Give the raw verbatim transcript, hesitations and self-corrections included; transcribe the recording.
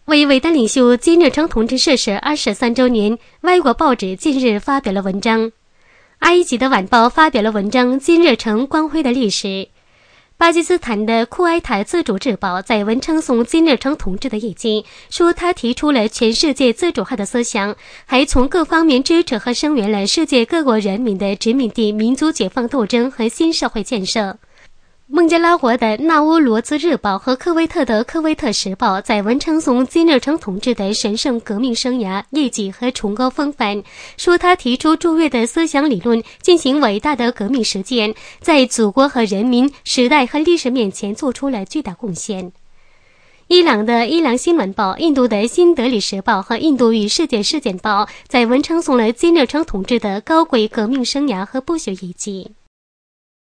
为伟大领袖金日成同志逝世二十三周年，外国报纸近日发表了文章。埃及的晚报发表了文章《金日成光辉的历史》。巴基斯坦的库埃塔自主日报在文称颂金日成同志的业绩，说他提出了全世界自主化的思想，还从各方面支持和声援了世界各国人民的殖民地民族解放斗争和新社会建设。孟加拉国的纳乌罗兹日报和科威特的科威特时报在文称颂金日成同志的神圣革命生涯、业绩和崇高风范，说他提出卓越的思想理论，进行伟大的革命实践，在祖国和人民、时代和历史面前做出了巨大贡献。伊朗的伊朗新闻报、印度的新德里时报和印度与世界事件报在文称颂了金日成同志的高贵革命生涯和不朽业绩。